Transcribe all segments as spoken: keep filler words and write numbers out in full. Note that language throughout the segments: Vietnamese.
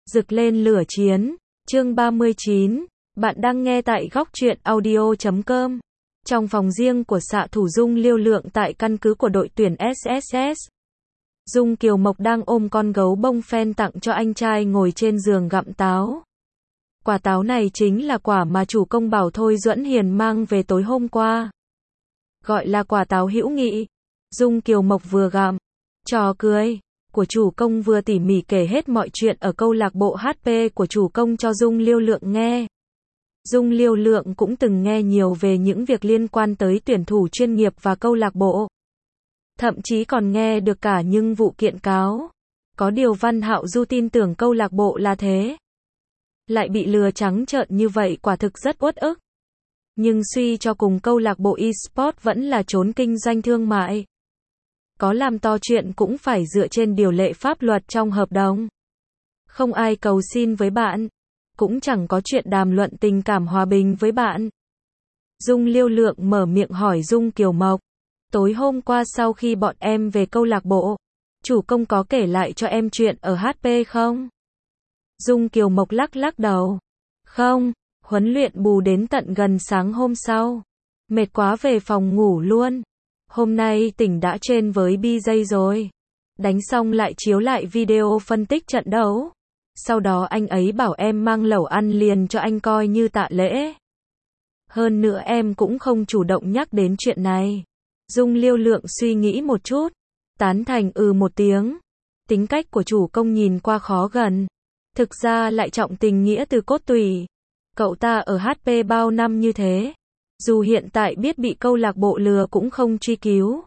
Rực lên lửa chiến. Chương ba mươi chín. Bạn đang nghe tại góc truyện audio chấm com. Trong phòng riêng của xạ thủ Dung Liêu Lượng tại căn cứ của đội tuyển ét ét ét. Dung Kiều Mộc đang ôm con gấu bông phen tặng cho anh trai ngồi trên giường gặm táo. Quả táo này chính là quả mà chủ công bảo Thôi Duẫn Hiền mang về tối hôm qua. Gọi là quả táo hữu nghị. Dung Kiều Mộc vừa gặm, trò cười của chủ công vừa tỉ mỉ kể hết mọi chuyện ở câu lạc bộ hát pê của chủ công cho Dung Liêu Lượng nghe. Dung Liêu Lượng cũng từng nghe nhiều về những việc liên quan tới tuyển thủ chuyên nghiệp và câu lạc bộ. Thậm chí còn nghe được cả những vụ kiện cáo. Có điều Văn Hạo Du tin tưởng câu lạc bộ là thế. Lại bị lừa trắng trợn như vậy quả thực rất uất ức. Nhưng suy cho cùng câu lạc bộ eSports vẫn là chốn kinh doanh thương mại. Có làm to chuyện cũng phải dựa trên điều lệ pháp luật trong hợp đồng. Không ai cầu xin với bạn. Cũng chẳng có chuyện đàm luận tình cảm hòa bình với bạn. Dung Liêu Lượng mở miệng hỏi Dung Kiều Mộc. Tối hôm qua sau khi bọn em về câu lạc bộ, chủ công có kể lại cho em chuyện ở hát pê không? Dung Kiều Mộc lắc lắc đầu. Không, huấn luyện bù đến tận gần sáng hôm sau. Mệt quá về phòng ngủ luôn. Hôm nay tỉnh đã trên với bê gi rồi. Đánh xong lại chiếu lại video phân tích trận đấu. Sau đó anh ấy bảo em mang lẩu ăn liền cho anh coi như tạ lễ. Hơn nữa em cũng không chủ động nhắc đến chuyện này. Dung Liêu Lượng suy nghĩ một chút. Tán thành ừ một tiếng. Tính cách của chủ công nhìn qua khó gần. Thực ra lại trọng tình nghĩa từ cốt tủy. Cậu ta ở hát pê bao năm như thế. Dù hiện tại biết bị câu lạc bộ lừa cũng không truy cứu.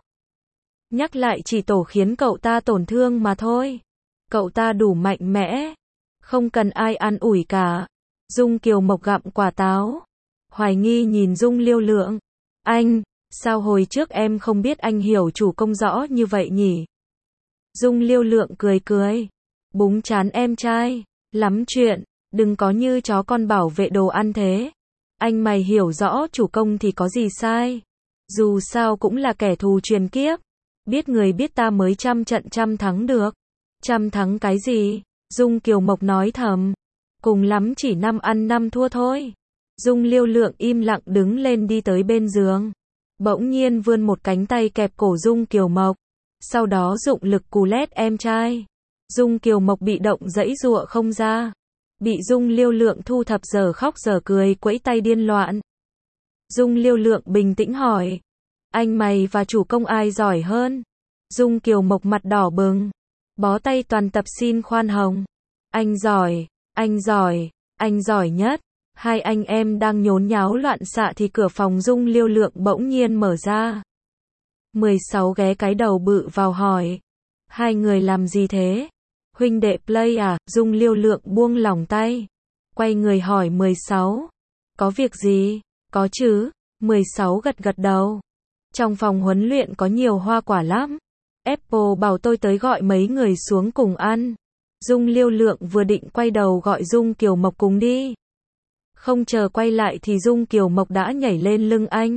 Nhắc lại chỉ tổ khiến cậu ta tổn thương mà thôi. Cậu ta đủ mạnh mẽ. Không cần ai an ủi cả. Dung Kiều Mộc gặm quả táo. Hoài nghi nhìn Dung Liêu Lượng. Anh, sao hồi trước em không biết anh hiểu chủ công rõ như vậy nhỉ? Dung Liêu Lượng cười cười. Búng chán em trai. Lắm chuyện, đừng có như chó con bảo vệ đồ ăn thế. Anh mày hiểu rõ chủ công thì có gì sai. Dù sao cũng là kẻ thù truyền kiếp. Biết người biết ta mới trăm trận trăm thắng được. Trăm thắng cái gì? Dung Kiều Mộc nói thầm. Cùng lắm chỉ năm ăn năm thua thôi. Dung Liêu Lượng im lặng đứng lên đi tới bên giường. Bỗng nhiên vươn một cánh tay kẹp cổ Dung Kiều Mộc. Sau đó dụng lực cù lét em trai. Dung Kiều Mộc bị động giãy giụa không ra. Bị Dung Liêu Lượng thu thập giờ khóc giờ cười quẫy tay điên loạn. Dung Liêu Lượng bình tĩnh hỏi. Anh mày và chủ công ai giỏi hơn? Dung Kiều Mộc mặt đỏ bừng. Bó tay toàn tập xin khoan hồng. Anh giỏi, anh giỏi, anh giỏi nhất. Hai anh em đang nhốn nháo loạn xạ thì cửa phòng Dung Liêu Lượng bỗng nhiên mở ra. mười sáu ghé cái đầu bự vào hỏi. Hai người làm gì thế? Huynh đệ play à? Dung Liêu Lượng buông lỏng tay. Quay người hỏi mười sáu. Có việc gì? Có chứ. mười sáu gật gật đầu. Trong phòng huấn luyện có nhiều hoa quả lắm. Apple bảo tôi tới gọi mấy người xuống cùng ăn. Dung Liêu Lượng vừa định quay đầu gọi Dung Kiều Mộc cùng đi. Không chờ quay lại thì Dung Kiều Mộc đã nhảy lên lưng anh.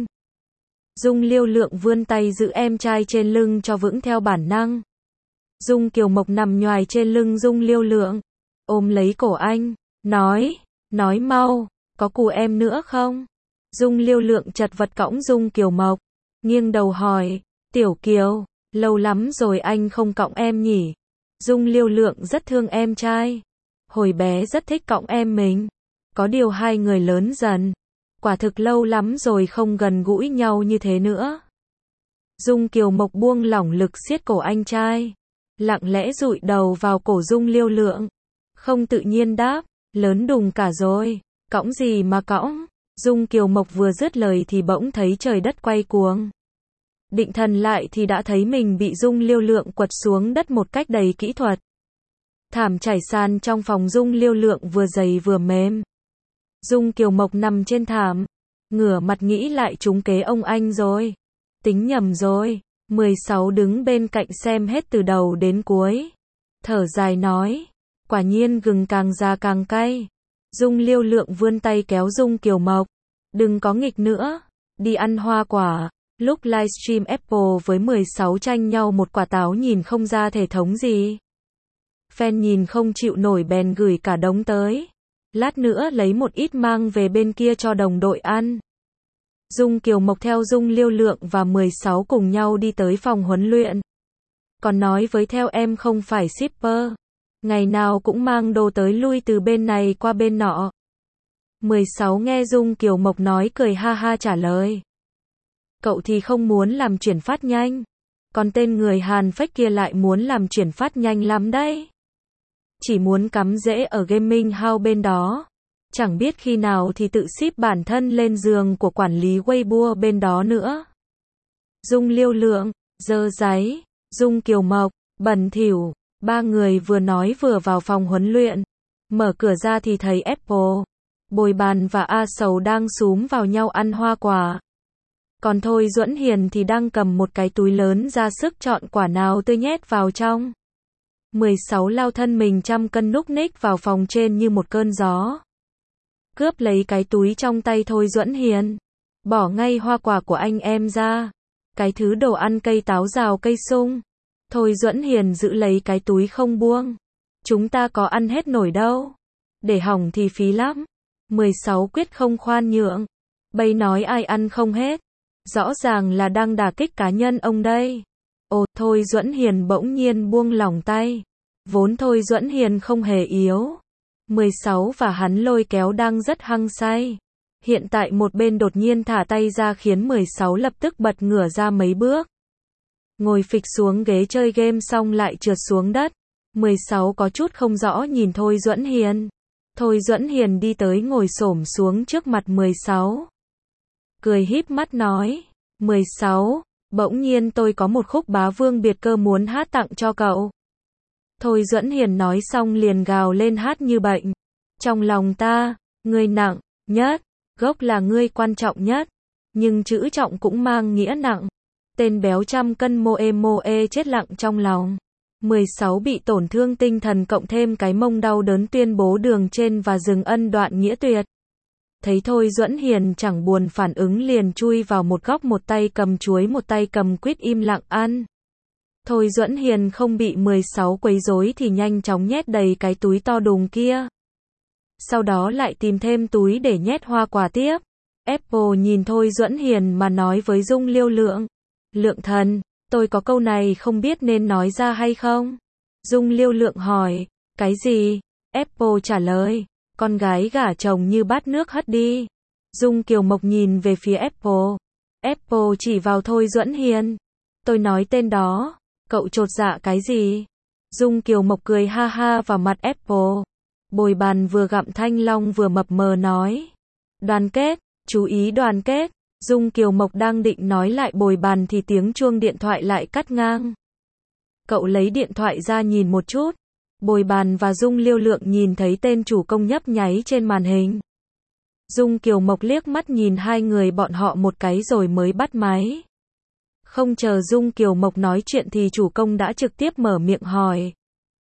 Dung Liêu Lượng vươn tay giữ em trai trên lưng cho vững theo bản năng. Dung Kiều Mộc nằm nhoài trên lưng Dung Liêu Lượng. Ôm lấy cổ anh. Nói. Nói mau. Có cù em nữa không? Dung Liêu Lượng chật vật cõng Dung Kiều Mộc. Nghiêng đầu hỏi. Tiểu Kiều. Lâu lắm rồi anh không cõng em nhỉ? Dung Liêu Lượng rất thương em trai. Hồi bé rất thích cõng em mình. Có điều hai người lớn dần. Quả thực lâu lắm rồi không gần gũi nhau như thế nữa. Dung Kiều Mộc buông lỏng lực siết cổ anh trai. Lặng lẽ dụi đầu vào cổ Dung Liêu Lượng. Không tự nhiên đáp. Lớn đùng cả rồi. Cõng gì mà cõng? Dung Kiều Mộc vừa dứt lời thì bỗng thấy trời đất quay cuồng. Định thần lại thì đã thấy mình bị Dung Liêu Lượng quật xuống đất một cách đầy kỹ thuật. Thảm trải sàn trong phòng Dung Liêu Lượng vừa dày vừa mềm. Dung Kiều Mộc nằm trên thảm. Ngửa mặt nghĩ lại trúng kế ông anh rồi. Tính nhầm rồi. mười sáu đứng bên cạnh xem hết từ đầu đến cuối. Thở dài nói. Quả nhiên gừng càng già càng cay. Dung Liêu Lượng vươn tay kéo Dung Kiều Mộc. Đừng có nghịch nữa. Đi ăn hoa quả. Lúc livestream Apple với mười sáu tranh nhau một quả táo nhìn không ra thể thống gì. phen nhìn không chịu nổi bèn gửi cả đống tới. Lát nữa lấy một ít mang về bên kia cho đồng đội ăn. Dung Kiều Mộc theo Dung Liêu Lượng và mười sáu cùng nhau đi tới phòng huấn luyện. Còn nói với theo em không phải shipper. Ngày nào cũng mang đồ tới lui từ bên này qua bên nọ. mười sáu nghe Dung Kiều Mộc nói cười ha ha trả lời. Cậu thì không muốn làm chuyển phát nhanh. Còn tên người Hàn phách kia lại muốn làm chuyển phát nhanh lắm đấy. Chỉ muốn cắm rễ ở gaming house bên đó. Chẳng biết khi nào thì tự ship bản thân lên giường của quản lý Weibo bên đó nữa. Dung Liêu Lượng, dơ giấy, Dung Kiều Mộc, bẩn thỉu. Ba người vừa nói vừa vào phòng huấn luyện. Mở cửa ra thì thấy Apple, Bồi Bàn và A Sầu đang xúm vào nhau ăn hoa quả. Còn Thôi Duẫn Hiền thì đang cầm một cái túi lớn ra sức chọn quả nào tươi nhét vào trong. mười sáu lao thân mình trăm cân núc ních vào phòng trên như một cơn gió. Cướp lấy cái túi trong tay Thôi Duẫn Hiền. Bỏ ngay hoa quả của anh em ra. Cái thứ đồ ăn cây táo rào cây sung. Thôi Duẫn Hiền giữ lấy cái túi không buông. Chúng ta có ăn hết nổi đâu. Để hỏng thì phí lắm. mười sáu quyết không khoan nhượng. Bây nói ai ăn không hết. Rõ ràng là đang đả kích cá nhân ông đây. Ồ, Thôi Duẫn Hiền bỗng nhiên buông lỏng tay. Vốn Thôi Duẫn Hiền không hề yếu. mười sáu và hắn lôi kéo đang rất hăng say. Hiện tại một bên đột nhiên thả tay ra khiến mười sáu lập tức bật ngửa ra mấy bước. Ngồi phịch xuống ghế chơi game xong lại trượt xuống đất. mười sáu có chút không rõ nhìn Thôi Duẫn Hiền. Thôi Duẫn Hiền đi tới ngồi xổm xuống trước mặt mười sáu. Cười híp mắt nói. mười sáu, bỗng nhiên tôi có một khúc bá vương biệt cơ muốn hát tặng cho cậu. Thôi Duẫn Hiền nói xong liền gào lên hát như bệnh. Trong lòng ta, ngươi nặng nhất, gốc là ngươi quan trọng nhất. Nhưng chữ trọng cũng mang nghĩa nặng. Tên béo trăm cân moe moe chết lặng trong lòng. mười sáu bị tổn thương tinh thần cộng thêm cái mông đau đớn tuyên bố đường trên và dừng ân đoạn nghĩa tuyệt. Thấy Thôi Duẫn Hiền chẳng buồn phản ứng liền chui vào một góc một tay cầm chuối một tay cầm quýt im lặng ăn. Thôi Duẫn Hiền không bị mười sáu quấy rối thì nhanh chóng nhét đầy cái túi to đùng kia. Sau đó lại tìm thêm túi để nhét hoa quả tiếp. Apple nhìn Thôi Duẫn Hiền mà nói với Dung Liêu Lượng. Lượng thần, tôi có câu này không biết nên nói ra hay không? Dung Liêu Lượng hỏi. Cái gì? Apple trả lời. Con gái gả chồng như bát nước hất đi. Dung Kiều Mộc nhìn về phía Apple. Apple chỉ vào Thôi Duẫn Hiền. Tôi nói tên đó. Cậu chột dạ cái gì? Dung Kiều Mộc cười ha ha vào mặt Apple. Bồi Bàn vừa gặm thanh long vừa mập mờ nói. Đoàn kết, chú ý đoàn kết. Dung Kiều Mộc đang định nói lại Bồi Bàn thì tiếng chuông điện thoại lại cắt ngang. Cậu lấy điện thoại ra nhìn một chút. Bồi Bàn và Dung Liêu Lượng nhìn thấy tên chủ công nhấp nháy trên màn hình. Dung Kiều Mộc liếc mắt nhìn hai người bọn họ một cái rồi mới bắt máy. Không chờ Dung Kiều Mộc nói chuyện thì chủ công đã trực tiếp mở miệng hỏi.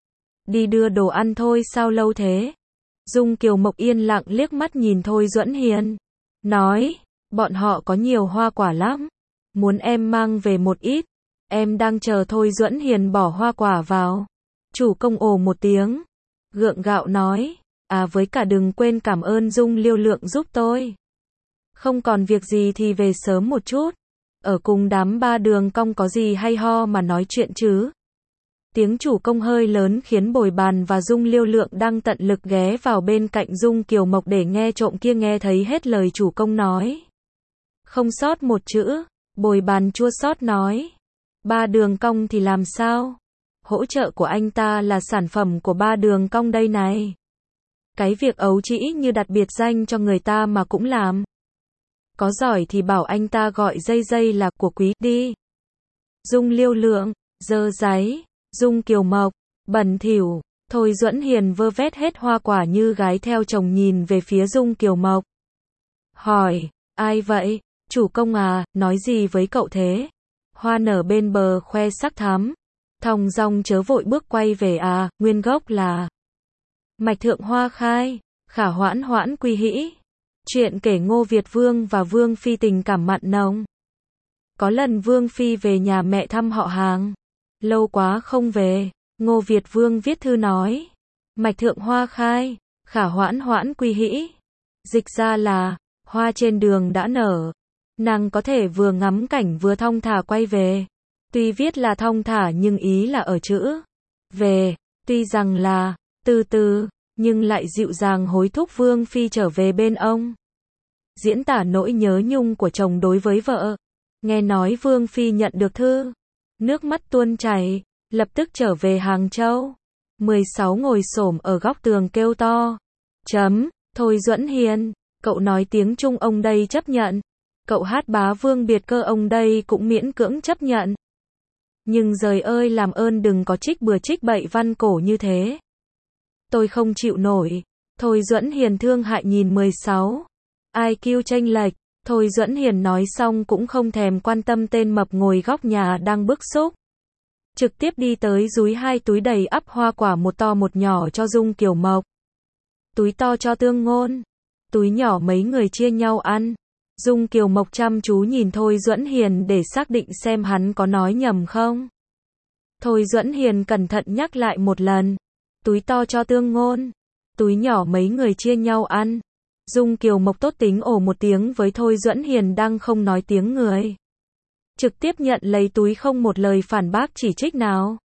Đi đưa đồ ăn thôi sao lâu thế? Dung Kiều Mộc yên lặng liếc mắt nhìn Thôi Duẫn Hiền. Nói, bọn họ có nhiều hoa quả lắm. Muốn em mang về một ít. Em đang chờ Thôi Duẫn Hiền bỏ hoa quả vào. Chủ công ồ một tiếng. Gượng gạo nói. À với cả đừng quên cảm ơn Dung Liêu Lượng giúp tôi. Không còn việc gì thì về sớm một chút. Ở cùng đám ba đường cong có gì hay ho mà nói chuyện chứ. Tiếng chủ công hơi lớn khiến Bồi Bàn và Dung Liêu Lượng đang tận lực ghé vào bên cạnh Dung Kiều Mộc để nghe trộm kia nghe thấy hết lời chủ công nói. Không sót một chữ. Bồi Bàn chua xót nói. Ba đường cong thì làm sao? Hỗ trợ của anh ta là sản phẩm của ba đường cong đây này. Cái việc ấu trĩ như đặt biệt danh cho người ta mà cũng làm. Có giỏi thì bảo anh ta gọi dây dây là của quý đi. Dung Liêu Lượng, dơ giấy, Dung Kiều Mộc, bẩn thỉu. Thôi Duẫn Hiền vơ vét hết hoa quả như gái theo chồng nhìn về phía Dung Kiều Mộc. Hỏi, ai vậy? Chủ công à, nói gì với cậu thế? Hoa nở bên bờ khoe sắc thắm. Thong dong chớ vội bước quay về à, nguyên gốc là Mạch Thượng Hoa Khai, khả hoãn hoãn quy hĩ. Chuyện kể Ngô Việt Vương và Vương Phi tình cảm mặn nồng. Có lần Vương Phi về nhà mẹ thăm họ hàng. Lâu quá không về, Ngô Việt Vương viết thư nói. Mạch thượng hoa khai, khả hoãn hoãn quy hĩ. Dịch ra là, hoa trên đường đã nở. Nàng có thể vừa ngắm cảnh vừa thong thả quay về. Tuy viết là thong thả nhưng ý là ở chữ về, tuy rằng là từ từ, nhưng lại dịu dàng hối thúc Vương Phi trở về bên ông. Diễn tả nỗi nhớ nhung của chồng đối với vợ. Nghe nói Vương Phi nhận được thư, nước mắt tuôn chảy, lập tức trở về Hàng Châu. mười sáu ngồi xổm ở góc tường kêu to. Chấm, thôi Duẫn Hiền, cậu nói tiếng Trung ông đây chấp nhận. Cậu hát bá vương biệt cơ ông đây cũng miễn cưỡng chấp nhận. Nhưng giời ơi làm ơn đừng có trích bừa trích bậy văn cổ như thế. Tôi không chịu nổi. Thôi Duẫn Hiền thương hại nhìn mười sáu. i kiu chênh lệch. Thôi Duẫn Hiền nói xong cũng không thèm quan tâm tên mập ngồi góc nhà đang bức xúc. Trực tiếp đi tới dúi hai túi đầy ắp hoa quả một to một nhỏ cho Dung Kiều Mộc. Túi to cho Tương Ngôn. Túi nhỏ mấy người chia nhau ăn. Dung Kiều Mộc chăm chú nhìn Thôi Duẫn Hiền để xác định xem hắn có nói nhầm không. Thôi Duẫn Hiền cẩn thận nhắc lại một lần. Túi to cho Tương Ngôn. Túi nhỏ mấy người chia nhau ăn. Dung Kiều Mộc tốt tính ồ một tiếng với Thôi Duẫn Hiền đang không nói tiếng người. Trực tiếp nhận lấy túi không một lời phản bác chỉ trích nào.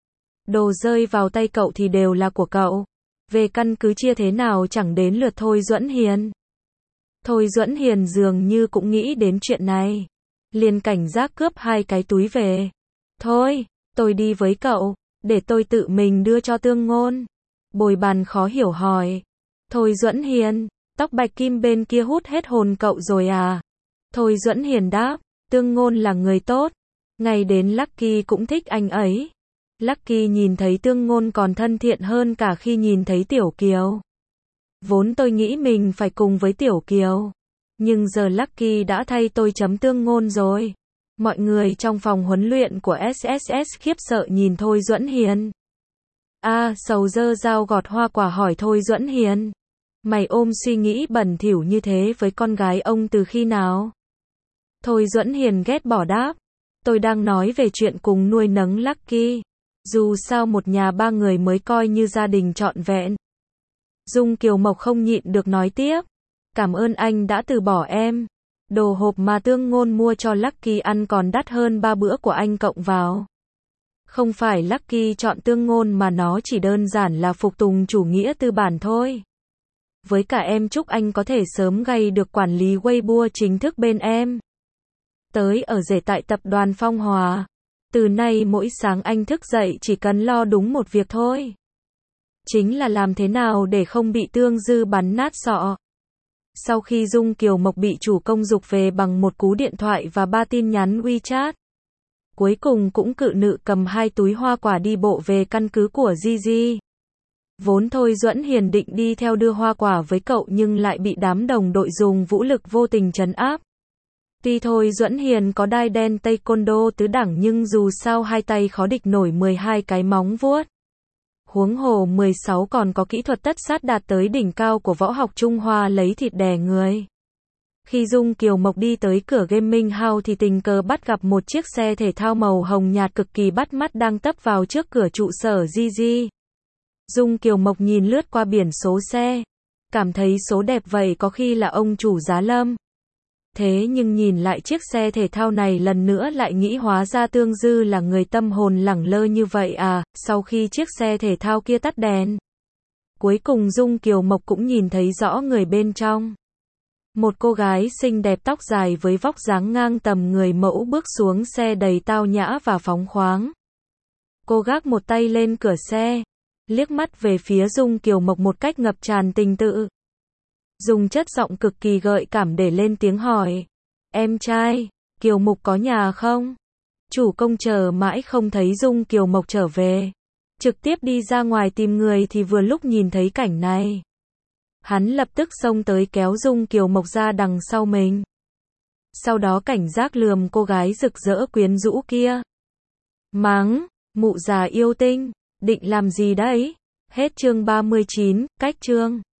Đồ rơi vào tay cậu thì đều là của cậu. Về căn cứ chia thế nào chẳng đến lượt Thôi Duẫn Hiền. Thôi Duẫn Hiền dường như cũng nghĩ đến chuyện này. Liền cảnh giác cướp hai cái túi về. Thôi, tôi đi với cậu, để tôi tự mình đưa cho Tương Ngôn. Bồi bàn khó hiểu hỏi. Thôi Duẫn Hiền, tóc bạch kim bên kia hút hết hồn cậu rồi à? Thôi Duẫn Hiền đáp, Tương Ngôn là người tốt. Ngày đến Lucky cũng thích anh ấy. Lucky nhìn thấy Tương Ngôn còn thân thiện hơn cả khi nhìn thấy Tiểu Kiều. Vốn tôi nghĩ mình phải cùng với Tiểu Kiều. Nhưng giờ Lucky đã thay tôi chấm Tương Ngôn rồi. Mọi người trong phòng huấn luyện của ét ét ét khiếp sợ nhìn Thôi Duẫn Hiền. A, à, sầu dơ dao gọt hoa quả hỏi Thôi Duẫn Hiền. Mày ôm suy nghĩ bẩn thỉu như thế với con gái ông từ khi nào? Thôi Duẫn Hiền ghét bỏ đáp. Tôi đang nói về chuyện cùng nuôi nấng Lucky. Dù sao một nhà ba người mới coi như gia đình trọn vẹn. Dung Kiều Mộc không nhịn được nói tiếp. Cảm ơn anh đã từ bỏ em. Đồ hộp mà Tương Ngôn mua cho Lucky ăn còn đắt hơn ba bữa của anh cộng vào. Không phải Lucky chọn Tương Ngôn mà nó chỉ đơn giản là phục tùng chủ nghĩa tư bản thôi. Với cả em chúc anh có thể sớm gây được quản lý Weibo chính thức bên em. Tới ở rể tại tập đoàn Phong Hòa. Từ nay mỗi sáng anh thức dậy chỉ cần lo đúng một việc thôi. Chính là làm thế nào để không bị Tương Dư bắn nát sọ. Sau khi Dung Kiều Mộc bị chủ công giục về bằng một cú điện thoại và ba tin nhắn WeChat. Cuối cùng cũng cự nữ cầm hai túi hoa quả đi bộ về căn cứ của Gigi. Vốn Thôi Duẫn Hiền định đi theo đưa hoa quả với cậu nhưng lại bị đám đồng đội dùng vũ lực vô tình trấn áp. Tuy Thôi Duẫn Hiền có đai đen taekwondo tứ đẳng nhưng dù sao hai tay khó địch nổi mười hai cái móng vuốt. Huống hồ mười sáu còn có kỹ thuật tất sát đạt tới đỉnh cao của võ học Trung Hoa lấy thịt đè người. Khi Dung Kiều Mộc đi tới cửa gaming house thì tình cờ bắt gặp một chiếc xe thể thao màu hồng nhạt cực kỳ bắt mắt đang tấp vào trước cửa trụ sở Gigi. Dung Kiều Mộc nhìn lướt qua biển số xe. Cảm thấy số đẹp vậy có khi là ông chủ Giá Lâm. Thế nhưng nhìn lại chiếc xe thể thao này lần nữa lại nghĩ hóa ra Tương Dư là người tâm hồn lẳng lơ như vậy à, sau khi chiếc xe thể thao kia tắt đèn. Cuối cùng Dung Kiều Mộc cũng nhìn thấy rõ người bên trong. Một cô gái xinh đẹp tóc dài với vóc dáng ngang tầm người mẫu bước xuống xe đầy tao nhã và phóng khoáng. Cô gác một tay lên cửa xe, liếc mắt về phía Dung Kiều Mộc một cách ngập tràn tình tự. Dùng chất giọng cực kỳ gợi cảm để lên tiếng hỏi. Em trai, Kiều Mộc có nhà không? Chủ công chờ mãi không thấy Dung Kiều Mộc trở về. Trực tiếp đi ra ngoài tìm người thì vừa lúc nhìn thấy cảnh này. Hắn lập tức xông tới kéo Dung Kiều Mộc ra đằng sau mình. Sau đó cảnh giác lườm cô gái rực rỡ quyến rũ kia. Mắng, mụ già yêu tinh, định làm gì đấy? Hết chương ba mươi chín, cách chương.